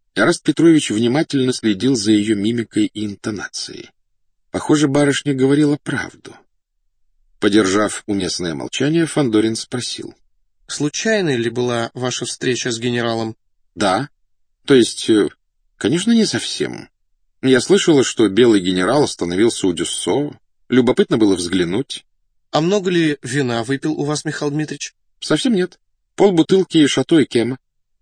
Эраст Петрович внимательно следил за ее мимикой и интонацией. Похоже, барышня говорила правду. Подержав уместное молчание, Фандорин спросил. — Случайной ли была ваша встреча с генералом? — Да. То есть, конечно, не совсем. Я слышала, что белый генерал остановился у Дюссо. Любопытно было взглянуть. — А много ли вина выпил у вас, Михаил Дмитриевич? — Совсем нет. Полбутылки Шато и Кема.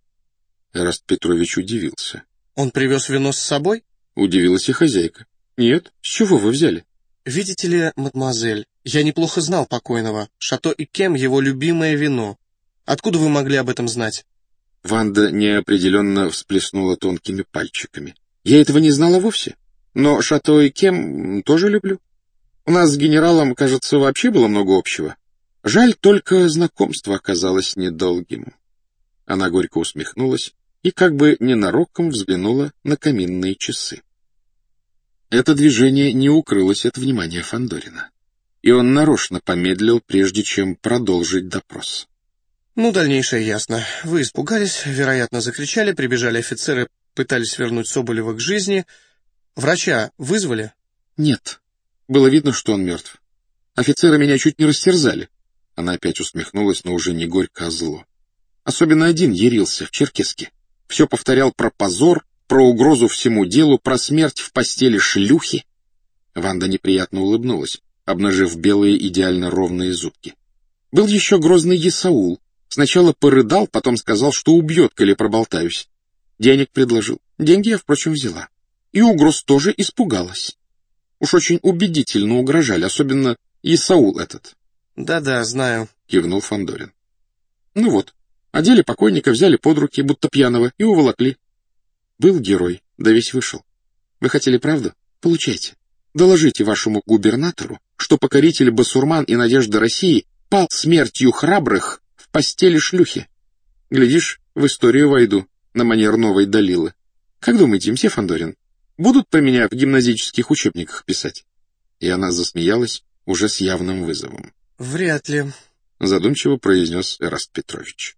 Эраст Петрович удивился. — Он привез вино с собой? — Удивилась и хозяйка. — Нет, с чего вы взяли? — Видите ли, мадемуазель, я неплохо знал покойного. Шато и Кем — его любимое вино. Откуда вы могли об этом знать? Ванда неопределенно всплеснула тонкими пальчиками. Я этого не знала вовсе. Но Шато и Кем тоже люблю. У нас с генералом, кажется, вообще было много общего. Жаль, только знакомство оказалось недолгим. Она горько усмехнулась и как бы ненароком взглянула на каминные часы. Это движение не укрылось от внимания Фандорина, и он нарочно помедлил, прежде чем продолжить допрос. — Ну, дальнейшее ясно. Вы испугались, вероятно, закричали, прибежали офицеры, пытались вернуть Соболева к жизни. Врача вызвали? — Нет. Было видно, что он мертв. Офицеры меня чуть не растерзали. Она опять усмехнулась, но уже не горько, а зло. Особенно один ярился в черкеске. Все повторял про позор, про угрозу всему делу, про смерть в постели шлюхи. Ванда неприятно улыбнулась, обнажив белые идеально ровные зубки. Был еще грозный Исаул. Сначала порыдал, потом сказал, что убьет, коли проболтаюсь. Денег предложил. Деньги я, впрочем, взяла. И угроз тоже испугалась. Уж очень убедительно угрожали, особенно Исаул этот. Да-да, знаю, — кивнул Фандорин. Ну вот, одели покойника, взяли под руки, будто пьяного, и уволокли. Был герой, да весь вышел. Вы хотели правду? Получайте. Доложите вашему губернатору, что покоритель басурман и надежда России пал смертью храбрых в постели шлюхи. Глядишь, в историю войду на манер новой Далилы. Как думаете, мсье Фандорин, будут про меня в гимназических учебниках писать? И она засмеялась уже с явным вызовом. — Вряд ли, — задумчиво произнес Эраст Петрович.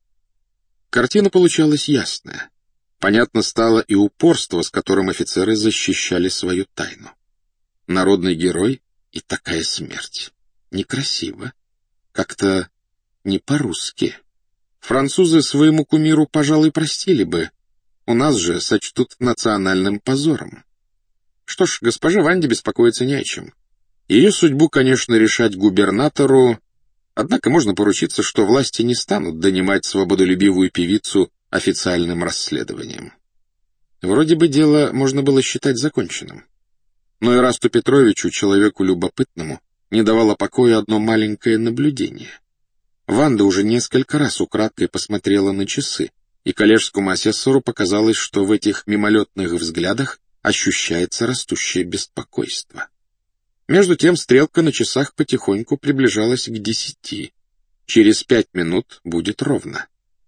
Картина получалась ясная. Понятно стало и упорство, с которым офицеры защищали свою тайну. Народный герой и такая смерть. Некрасиво. Как-то не по-русски. Французы своему кумиру, пожалуй, простили бы. У нас же сочтут национальным позором. Что ж, госпоже Ванде беспокоиться не о чем. Ее судьбу, конечно, решать губернатору, однако можно поручиться, что власти не станут донимать свободолюбивую певицу официальным расследованием. Вроде бы дело можно было считать законченным. Но Эрасту Петровичу, человеку любопытному, не давало покоя одно маленькое наблюдение. Ванда уже несколько раз украдкой посмотрела на часы, и коллежскому асессору показалось, что в этих мимолетных взглядах ощущается растущее беспокойство. Между тем стрелка на часах потихоньку приближалась к 10. Через 5 минут будет ровно.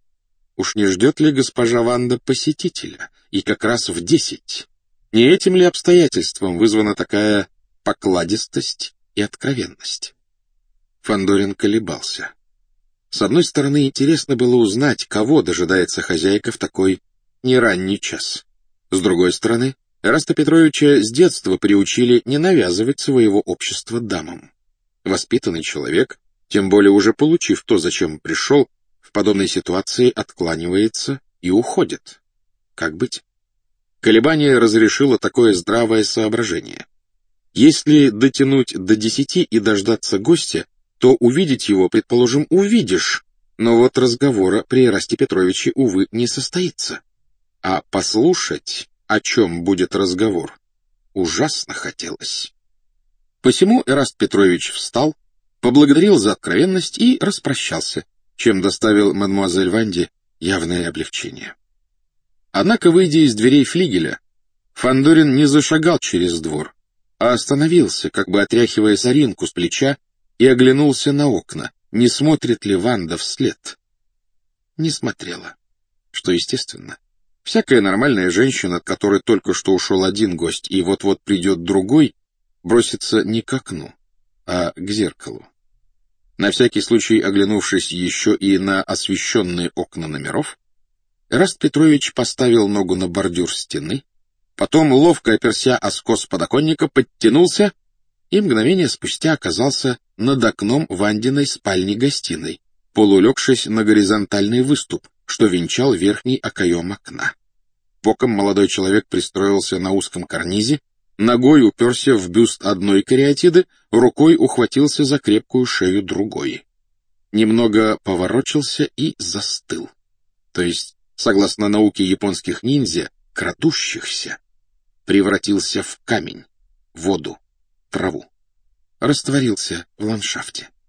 Уж не ждет ли госпожа Ванда посетителя? И как раз в 10. Не этим ли обстоятельством вызвана такая покладистость и откровенность? Фандорин колебался. С одной стороны, интересно было узнать, кого дожидается хозяйка в такой неранний час. С другой стороны, Эраста Петровича с детства приучили не навязывать своего общества дамам. Воспитанный человек, тем более уже получив то, зачем пришел, в подобной ситуации откланивается и уходит. Как быть? Колебание разрешило такое здравое соображение. Если дотянуть до 10 и дождаться гостя, то увидеть его, предположим, увидишь, но вот разговора при Эрасте Петровиче, увы, не состоится. А послушать, о чем будет разговор, ужасно хотелось. Посему Эраст Петрович встал, поблагодарил за откровенность и распрощался, чем доставил мадемуазель Ванде явное облегчение. Однако, выйдя из дверей флигеля, Фандорин не зашагал через двор, а остановился, как бы отряхивая соринку с плеча, и оглянулся на окна, не смотрит ли Ванда вслед. Не смотрела, что естественно. Всякая нормальная женщина, от которой только что ушел один гость и вот-вот придет другой, бросится не к окну, а к зеркалу. На всякий случай, оглянувшись еще и на освещенные окна номеров, Эраст Петрович поставил ногу на бордюр стены, потом, ловко оперся о скос подоконника, подтянулся и мгновение спустя оказался над окном Вандиной спальни-гостиной, полулегшись на горизонтальный выступ, что венчал верхний окоем окна. Боком молодой человек пристроился на узком карнизе, ногой уперся в бюст одной кариатиды, рукой ухватился за крепкую шею другой. Немного поворочился и застыл. То есть, согласно науке японских ниндзя, крадущихся, превратился в камень, воду, траву. Растворился в ландшафте.